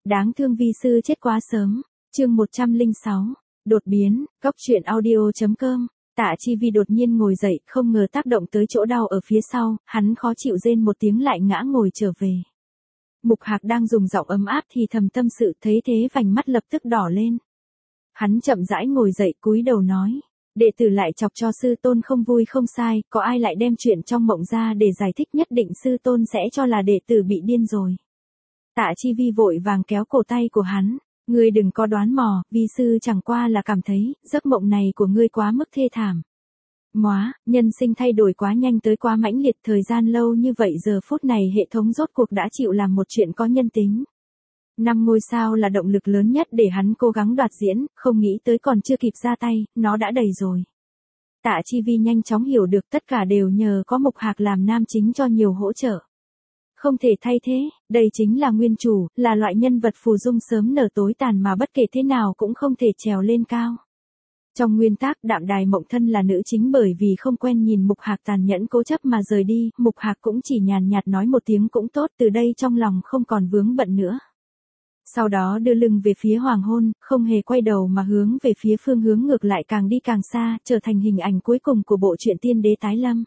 Đáng thương vi sư chết quá sớm. Chương 106. Đột biến. Góc truyện audio.com. Tạ Chi Vi đột nhiên ngồi dậy, không ngờ tác động tới chỗ đau ở phía sau, hắn khó chịu rên một tiếng lại ngã ngồi trở về. Mục Hạc đang dùng giọng ấm áp thì thầm tâm sự, thấy thế vành mắt lập tức đỏ lên. Hắn chậm rãi ngồi dậy cúi đầu nói. Đệ tử lại chọc cho sư tôn không vui không sai, có ai lại đem chuyện trong mộng ra để giải thích, nhất định sư tôn sẽ cho là đệ tử bị điên rồi. Tạ Chi Vi vội vàng kéo cổ tay của hắn. Ngươi đừng có đoán mò, vi sư chẳng qua là cảm thấy, giấc mộng này của ngươi quá mức thê thảm. Móa, nhân sinh thay đổi quá nhanh tới quá mãnh liệt, thời gian lâu như vậy giờ phút này hệ thống rốt cuộc đã chịu làm một chuyện có nhân tính. 5 ngôi sao là động lực lớn nhất để hắn cố gắng đoạt diễn, không nghĩ tới còn chưa kịp ra tay, nó đã đầy rồi. Tạ Chi Vi nhanh chóng hiểu được tất cả đều nhờ có Mục Hạc làm nam chính cho nhiều hỗ trợ. Không thể thay thế, đây chính là nguyên chủ, là loại nhân vật phù dung sớm nở tối tàn mà bất kể thế nào cũng không thể trèo lên cao. Trong nguyên tác, Đạm Đài Mộng Thân là nữ chính bởi vì không quen nhìn Mục Hạc tàn nhẫn cố chấp mà rời đi, Mục Hạc cũng chỉ nhàn nhạt nói một tiếng cũng tốt, từ đây trong lòng không còn vướng bận nữa. Sau đó đưa lưng về phía hoàng hôn, không hề quay đầu mà hướng về phía phương hướng ngược lại, càng đi càng xa, trở thành hình ảnh cuối cùng của bộ truyện Tiên Đế Tái Lâm.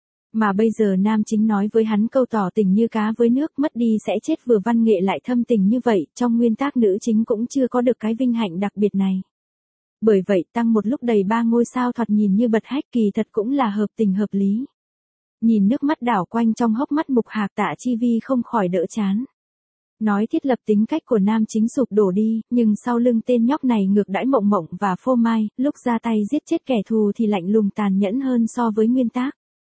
Mà bây giờ nam chính nói với hắn câu tỏ tình như cá với nước, mất đi sẽ chết, vừa văn nghệ lại thâm tình như vậy, trong nguyên tác nữ chính cũng chưa có được cái vinh hạnh đặc biệt này. Bởi vậy tăng một lúc đầy 3 ngôi sao thoạt nhìn như bật hách, kỳ thật cũng là hợp tình hợp lý. Nhìn nước mắt đảo quanh trong hốc mắt Mục Hạc, Tạ Chi Vi không khỏi đỡ chán. Nói thiết lập tính cách của nam chính sụp đổ đi, nhưng sau lưng tên nhóc này ngược đãi Mộng Mộng và Phô Mai, lúc ra tay giết chết kẻ thù thì lạnh lùng tàn nhẫn hơn so với nguyên tác.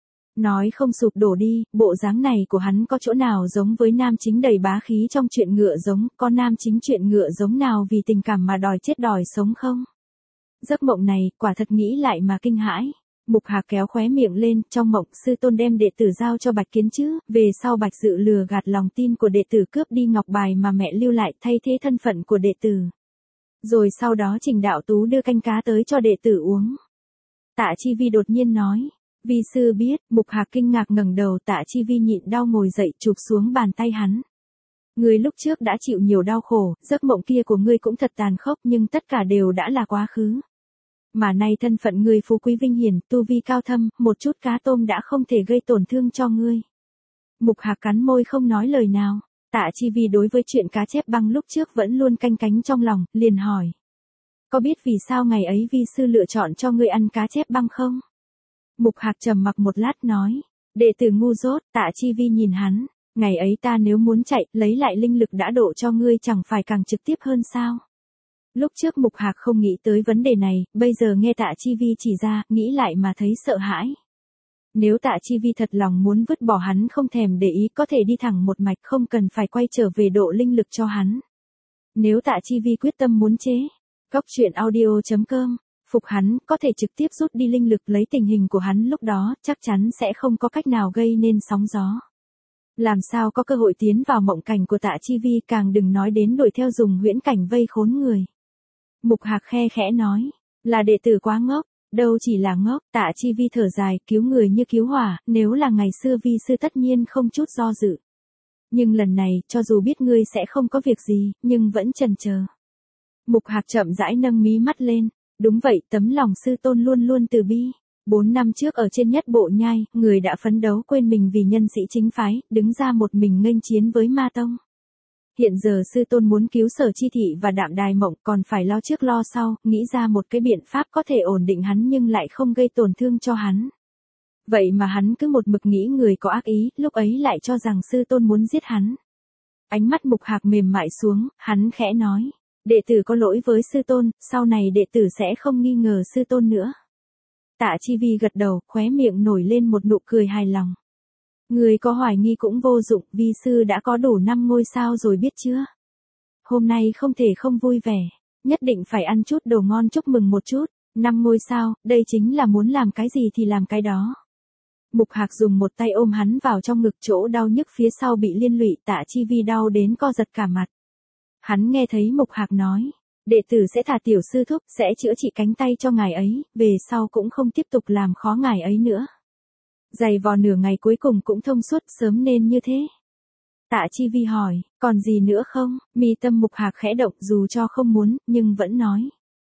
Nói không sụp đổ đi, bộ dáng này của hắn có chỗ nào giống với nam chính đầy bá khí trong chuyện ngựa giống, có nam chính chuyện ngựa giống nào vì tình cảm mà đòi chết đòi sống không? Giấc mộng này, quả thật nghĩ lại mà kinh hãi. Mục Hạc kéo khóe miệng lên, trong mộng, sư tôn đem đệ tử giao cho Bạch Kiến chứ, về sau Bạch Dự lừa gạt lòng tin của đệ tử, cướp đi ngọc bài mà mẹ lưu lại, thay thế thân phận của đệ tử. Rồi sau đó Trình Đạo Tú đưa canh cá tới cho đệ tử uống. Tạ Chi Vi đột nhiên nói. Vi sư biết. Mục Hạc kinh ngạc ngẩng đầu, Tạ Chi Vi nhịn đau ngồi dậy, chụp xuống bàn tay hắn. Ngươi lúc trước đã chịu nhiều đau khổ, giấc mộng kia của ngươi cũng thật tàn khốc, nhưng tất cả đều đã là quá khứ. Mà nay thân phận ngươi phú quý vinh hiển, tu vi cao thâm, một chút cá tôm đã không thể gây tổn thương cho ngươi. Mục Hạc cắn môi không nói lời nào. Tạ Chi Vi đối với chuyện cá chép băng lúc trước vẫn luôn canh cánh trong lòng, liền hỏi. Có biết vì sao ngày ấy vi sư lựa chọn cho ngươi ăn cá chép băng không? Mục Hạc trầm mặc một lát nói. Đệ tử ngu dốt. Tạ Chi Vi nhìn hắn. Ngày ấy ta nếu muốn chạy, lấy lại linh lực đã độ cho ngươi chẳng phải càng trực tiếp hơn sao? Lúc trước Mục Hạc không nghĩ tới vấn đề này, bây giờ nghe Tạ Chi Vi chỉ ra, nghĩ lại mà thấy sợ hãi. Nếu Tạ Chi Vi thật lòng muốn vứt bỏ hắn không thèm để ý, có thể đi thẳng một mạch, không cần phải quay trở về độ linh lực cho hắn. Nếu Tạ Chi Vi quyết tâm muốn chế, góc truyện audio.com, phục hắn, có thể trực tiếp rút đi linh lực, lấy tình hình của hắn lúc đó, chắc chắn sẽ không có cách nào gây nên sóng gió. Làm sao có cơ hội tiến vào mộng cảnh của Tạ Chi Vi, càng đừng nói đến đuổi theo dùng huyễn cảnh vây khốn người. Mục Hạc khe khẽ nói, là đệ tử quá ngốc. Đâu chỉ là ngốc. Tạ Chi Vi thở dài, cứu người như cứu hỏa, nếu là ngày xưa vi sư tất nhiên không chút do dự. Nhưng lần này, cho dù biết ngươi sẽ không có việc gì, nhưng vẫn chần chờ. Mục Hạc chậm rãi nâng mí mắt lên. Đúng vậy, tấm lòng sư tôn luôn luôn từ bi. 4 năm trước ở trên nhất bộ nhai, người đã phấn đấu quên mình vì nhân sĩ chính phái, đứng ra một mình nghênh chiến với ma tông. Hiện giờ sư tôn muốn cứu Sở Chi Thị và Đạm Đài Mộng, còn phải lo trước lo sau, nghĩ ra một cái biện pháp có thể ổn định hắn nhưng lại không gây tổn thương cho hắn. Vậy mà hắn cứ một mực nghĩ người có ác ý, lúc ấy lại cho rằng sư tôn muốn giết hắn. Ánh mắt Mục Hạc mềm mại xuống, hắn khẽ nói. Đệ tử có lỗi với sư tôn, sau này đệ tử sẽ không nghi ngờ sư tôn nữa. Tạ Chi Vi gật đầu, khóe miệng nổi lên một nụ cười hài lòng. Người có hoài nghi cũng vô dụng, vi sư đã có đủ 5 ngôi sao rồi biết chưa? Hôm nay không thể không vui vẻ, nhất định phải ăn chút đồ ngon chúc mừng một chút. 5 ngôi sao, đây chính là muốn làm cái gì thì làm cái đó. Mục Hạc dùng một tay ôm hắn vào trong ngực, chỗ đau nhức phía sau bị liên lụy, Tạ Chi Vi đau đến co giật cả mặt. Hắn nghe thấy Mục Hạc nói, đệ tử sẽ thả tiểu sư thúc, sẽ chữa trị cánh tay cho ngài ấy, về sau cũng không tiếp tục làm khó ngài ấy nữa. Giày vò nửa ngày cuối cùng cũng thông suốt, sớm nên như thế. Tạ Chi Vi hỏi, còn gì nữa không? Mi tâm Mục Hạc khẽ động dù cho không muốn, nhưng vẫn nói.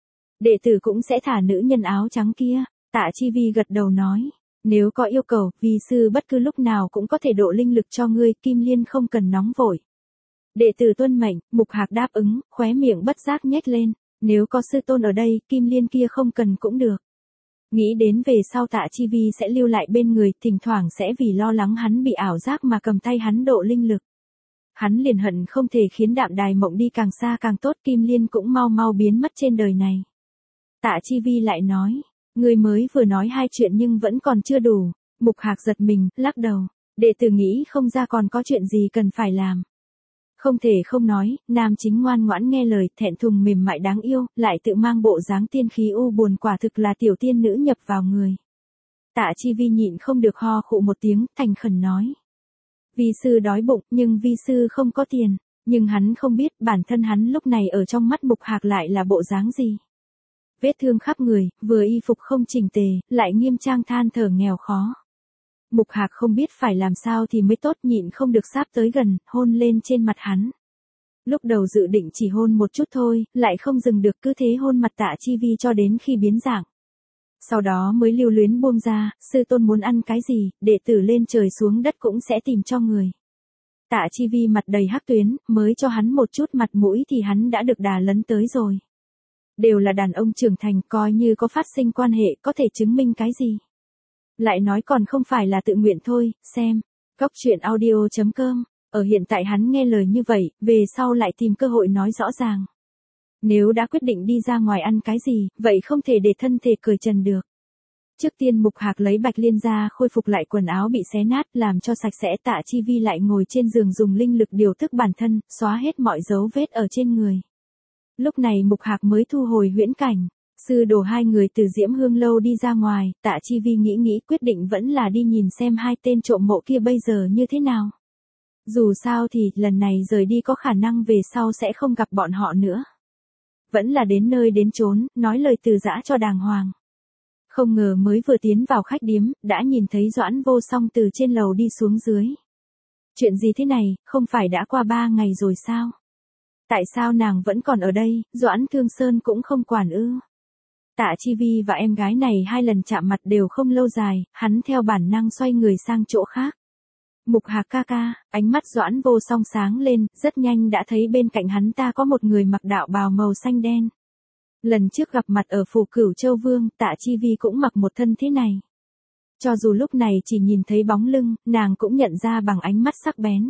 Đệ tử cũng sẽ thả nữ nhân áo trắng kia. Tạ Chi Vi gật đầu nói. Nếu có yêu cầu, vi sư bất cứ lúc nào cũng có thể độ linh lực cho ngươi, Kim Liên không cần nóng vội. Đệ tử tuân mệnh, Mục Hạc đáp ứng, khóe miệng bất giác nhếch lên. Nếu có sư tôn ở đây, Kim Liên kia không cần cũng được. Nghĩ đến về sau Tạ Chi Vi sẽ lưu lại bên người, thỉnh thoảng sẽ vì lo lắng hắn bị ảo giác mà cầm tay hắn độ linh lực. Hắn liền hận không thể khiến Đạm Đài Mộng đi càng xa càng tốt, Kim Liên cũng mau mau biến mất trên đời này. Tạ Chi Vi lại nói, người mới vừa nói 2 chuyện nhưng vẫn còn chưa đủ. Mục Hạc giật mình, lắc đầu. Đệ tử nghĩ không ra còn có chuyện gì cần phải làm. Không thể không nói, nam chính ngoan ngoãn nghe lời, thẹn thùng mềm mại đáng yêu, lại tự mang bộ dáng tiên khí u buồn, quả thực là tiểu tiên nữ nhập vào người. Tạ Chi Vi nhịn không được ho khụ một tiếng, thành khẩn nói. Vi sư đói bụng, nhưng vi sư không có tiền. Nhưng hắn không biết bản thân hắn lúc này ở trong mắt Mục Hạc lại là bộ dáng gì. Vết thương khắp người, vừa y phục không chỉnh tề, lại nghiêm trang than thở nghèo khó. Mục Hạc không biết phải làm sao thì mới tốt, nhịn không được sáp tới gần, hôn lên trên mặt hắn. Lúc đầu dự định chỉ hôn một chút thôi, lại không dừng được, cứ thế hôn mặt Tạ Chi Vi cho đến khi biến dạng. Sau đó mới lưu luyến buông ra, sư tôn muốn ăn cái gì, đệ tử lên trời xuống đất cũng sẽ tìm cho người. Tạ Chi Vi mặt đầy hắc tuyến, mới cho hắn một chút mặt mũi thì hắn đã được đà lấn tới rồi. Đều là đàn ông trưởng thành, coi như có phát sinh quan hệ có thể chứng minh cái gì. Lại nói còn không phải là tự nguyện thôi, xem. Goctruyện.audio.com. Ở hiện tại hắn nghe lời như vậy, về sau lại tìm cơ hội nói rõ ràng. Nếu đã quyết định đi ra ngoài ăn cái gì, vậy không thể để thân thể cởi trần được. Trước tiên Mục Hạc lấy Bạch Liên ra khôi phục lại quần áo bị xé nát, làm cho sạch sẽ. Tạ Chi Vi lại ngồi trên giường dùng linh lực điều tức bản thân, xóa hết mọi dấu vết ở trên người. Lúc này Mục Hạc mới thu hồi huyễn cảnh. Sư đồ 2 người từ Diễm Hương lâu đi ra ngoài, Tạ Chi Vi nghĩ quyết định vẫn là đi nhìn xem 2 tên trộm mộ kia bây giờ như thế nào. Dù sao thì, lần này rời đi có khả năng về sau sẽ không gặp bọn họ nữa. Vẫn là đến nơi đến chốn, nói lời từ giã cho đàng hoàng. Không ngờ mới vừa tiến vào khách điếm, đã nhìn thấy Doãn Vô Song từ trên lầu đi xuống dưới. Chuyện gì thế này, không phải đã qua 3 ngày rồi sao? Tại sao nàng vẫn còn ở đây, Doãn Thương Sơn cũng không quản ư? Tạ Chi Vi và em gái này 2 lần chạm mặt đều không lâu dài, hắn theo bản năng xoay người sang chỗ khác. Mục Hạc ca ca, ánh mắt Doãn Vô Song sáng lên, rất nhanh đã thấy bên cạnh hắn ta có một người mặc đạo bào màu xanh đen. Lần trước gặp mặt ở phủ Cửu Châu Vương, Tạ Chi Vi cũng mặc một thân thế này. Cho dù lúc này chỉ nhìn thấy bóng lưng, nàng cũng nhận ra bằng ánh mắt sắc bén.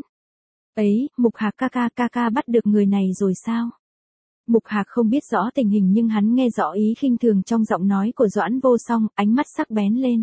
Ấy, Mục Hạc ca ca bắt được người này rồi sao? Mục Hạc không biết rõ tình hình nhưng hắn nghe rõ ý khinh thường trong giọng nói của Doãn Vô Song, ánh mắt sắc bén lên.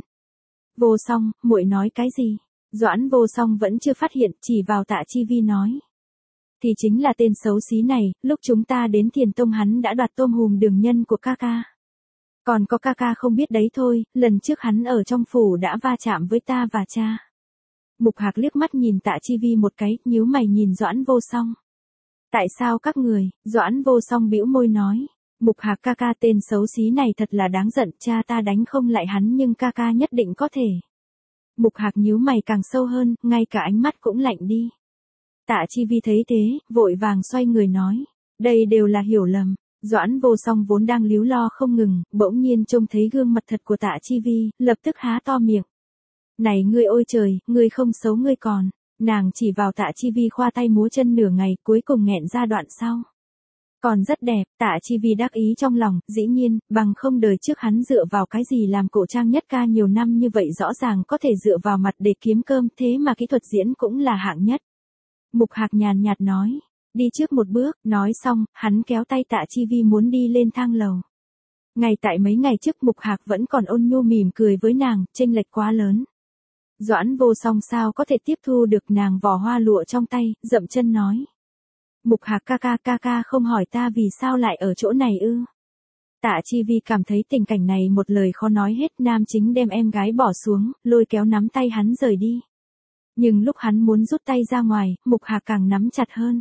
Vô Song, muội nói cái gì? Doãn Vô Song vẫn chưa phát hiện, chỉ vào Tạ Chi Vi nói. Thì chính là tên xấu xí này, lúc chúng ta đến Thiền Tông hắn đã đoạt tôm hùm đường nhân của ca ca. Còn có ca ca không biết đấy thôi, lần trước hắn ở trong phủ đã va chạm với ta và cha. Mục Hạc liếc mắt nhìn Tạ Chi Vi một cái, nhíu mày nhìn Doãn Vô Song. Tại sao các người? Doãn Vô Song bĩu môi nói. Mục Hạc ca ca, tên xấu xí này thật là đáng giận, cha ta đánh không lại hắn nhưng ca ca nhất định có thể. Mục Hạc nhíu mày càng sâu hơn, ngay cả ánh mắt cũng lạnh đi. Tạ Chi Vi thấy thế, vội vàng xoay người nói. Đây đều là hiểu lầm. Doãn Vô Song vốn đang líu lo không ngừng, bỗng nhiên trông thấy gương mặt thật của Tạ Chi Vi, lập tức há to miệng. Này ngươi ôi trời, ngươi không xấu ngươi còn. Nàng chỉ vào Tạ Chi Vi khoa tay múa chân nửa ngày, cuối cùng nghẹn ra đoạn sau. Còn rất đẹp, Tạ Chi Vi đắc ý trong lòng, dĩ nhiên, bằng không đời trước hắn dựa vào cái gì làm cổ trang nhất ca nhiều năm như vậy, rõ ràng có thể dựa vào mặt để kiếm cơm, thế mà kỹ thuật diễn cũng là hạng nhất. Mục Hạc nhàn nhạt nói, đi trước một bước, nói xong, hắn kéo tay Tạ Chi Vi muốn đi lên thang lầu. Ngay tại mấy ngày trước Mục Hạc vẫn còn ôn nhu mỉm cười với nàng, chênh lệch quá lớn. Doãn Vô Song sao có thể tiếp thu được, nàng vò hoa lụa trong tay, dậm chân nói. Mục Hạc ca ca không hỏi ta vì sao lại ở chỗ này ư? Tạ Chi Vi cảm thấy tình cảnh này một lời khó nói hết, nam chính đem em gái bỏ xuống, lôi kéo nắm tay hắn rời đi. Nhưng lúc hắn muốn rút tay ra ngoài, Mục Hạc càng nắm chặt hơn.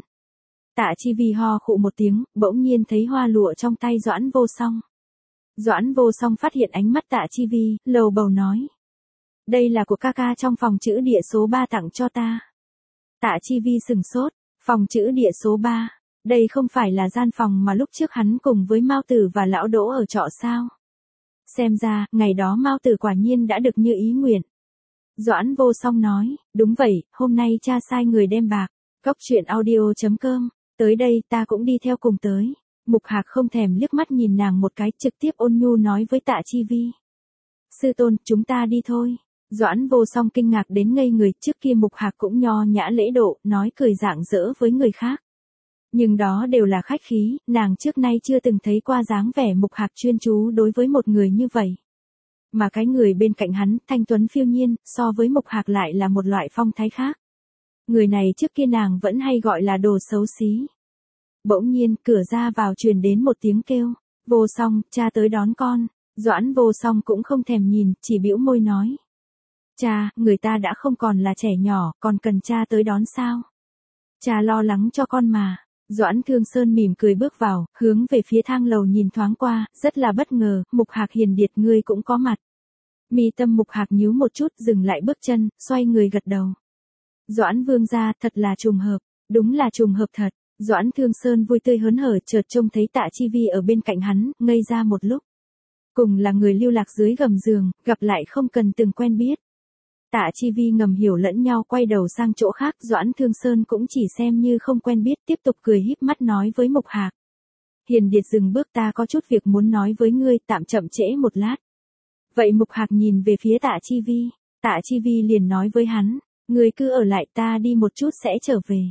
Tạ Chi Vi ho khụ một tiếng, bỗng nhiên thấy hoa lụa trong tay Doãn Vô Song. Doãn Vô Song phát hiện ánh mắt Tạ Chi Vi, lầu bầu nói. Đây là của ca ca trong phòng chữ địa số 3 tặng cho ta. Tạ Chi Vi sừng sốt, phòng trữ địa số 3. Đây không phải là gian phòng mà lúc trước hắn cùng với Mao Tử và Lão Đỗ ở trọ sao? Xem ra, ngày đó Mao Tử quả nhiên đã được như ý nguyện. Doãn Vô Song nói, đúng vậy, hôm nay cha sai người đem bạc. Cốc truyện audio.com, tới đây ta cũng đi theo cùng tới. Mục Hạc không thèm liếc mắt nhìn nàng một cái, trực tiếp ôn nhu nói với Tạ Chi Vi. Sư tôn, chúng ta đi thôi. Doãn Vô Song kinh ngạc đến ngây người, trước kia Mục Hạc cũng nho nhã lễ độ, nói cười rạng rỡ với người khác. Nhưng đó đều là khách khí, nàng trước nay chưa từng thấy qua dáng vẻ Mục Hạc chuyên chú đối với một người như vậy. Mà cái người bên cạnh hắn, thanh tuấn phiêu nhiên, so với Mục Hạc lại là một loại phong thái khác. Người này trước kia nàng vẫn hay gọi là đồ xấu xí. Bỗng nhiên, cửa ra vào truyền đến một tiếng kêu. Vô Song, cha tới đón con. Doãn Vô Song cũng không thèm nhìn, chỉ bĩu môi nói. Cha, người ta đã không còn là trẻ nhỏ, còn cần cha tới đón sao? Cha lo lắng cho con mà. Doãn Thương Sơn mỉm cười bước vào, hướng về phía thang lầu nhìn thoáng qua, rất là bất ngờ, Mục Hạc hiền điệt ngươi cũng có mặt. Mi tâm Mục Hạc nhíu một chút, dừng lại bước chân, xoay người gật đầu. Doãn Vương gia, thật là trùng hợp, đúng là trùng hợp thật. Doãn Thương Sơn vui tươi hớn hở chợt trông thấy Tạ Chi Vi ở bên cạnh hắn, ngây ra một lúc. Cùng là người lưu lạc dưới gầm giường, gặp lại không cần từng quen biết. Tạ Chi Vi ngầm hiểu lẫn nhau quay đầu sang chỗ khác, Doãn Thương Sơn cũng chỉ xem như không quen biết, tiếp tục cười híp mắt nói với Mục Hạc. Hiền điệt dừng bước, ta có chút việc muốn nói với ngươi, tạm chậm trễ một lát. Vậy Mục Hạc nhìn về phía Tạ Chi Vi, Tạ Chi Vi liền nói với hắn, ngươi cứ ở lại, ta đi một chút sẽ trở về.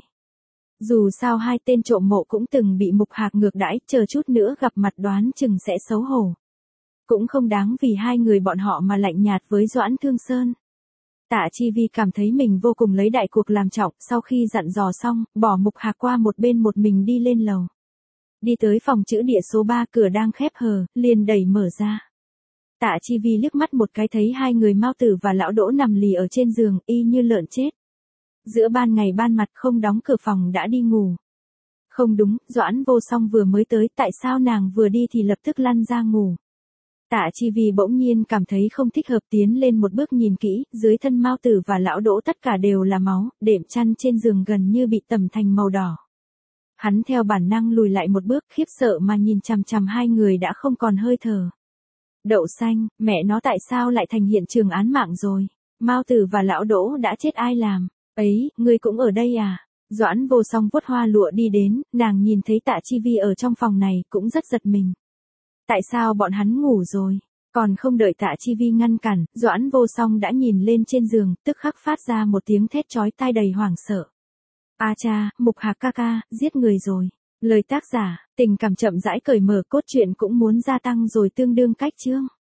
Dù sao hai tên trộm mộ cũng từng bị Mục Hạc ngược đãi, chờ chút nữa gặp mặt đoán chừng sẽ xấu hổ. Cũng không đáng vì hai người bọn họ mà lạnh nhạt với Doãn Thương Sơn. Tạ Chi Vi cảm thấy mình vô cùng lấy đại cuộc làm trọng, sau khi dặn dò xong, bỏ Mục Hạc qua một bên một mình đi lên lầu. Đi tới phòng trữ địa số 3, cửa đang khép hờ, liền đẩy mở ra. Tạ Chi Vi liếc mắt một cái thấy hai người Mao Tử và Lão Đỗ nằm lì ở trên giường, y như lợn chết. Giữa ban ngày ban mặt không đóng cửa phòng đã đi ngủ. Không đúng, Doãn Vô Song vừa mới tới, tại sao nàng vừa đi thì lập tức lăn ra ngủ. Tạ Chi Vi bỗng nhiên cảm thấy không thích hợp, tiến lên một bước nhìn kỹ, dưới thân Mao Tử và Lão Đỗ tất cả đều là máu, đệm chăn trên giường gần như bị tẩm thành màu đỏ. Hắn theo bản năng lùi lại một bước, khiếp sợ mà nhìn chằm chằm hai người đã không còn hơi thở. Đậu xanh, mẹ nó tại sao lại thành hiện trường án mạng rồi? Mao Tử và Lão Đỗ đã chết ai làm? Ấy, ngươi cũng ở đây à? Doãn Vô Song vuốt hoa lụa đi đến, nàng nhìn thấy Tạ Chi Vi ở trong phòng này, cũng rất giật mình. Tại sao bọn hắn ngủ rồi? Còn không đợi Tạ Chi Vi ngăn cản, Doãn Vô Song đã nhìn lên trên giường, tức khắc phát ra một tiếng thét chói tai đầy hoảng sợ. A cha, Mục Hạc ca ca, giết người rồi. Lời tác giả, tình cảm chậm rãi cởi mở, cốt truyện cũng muốn gia tăng rồi, tương đương cách chương.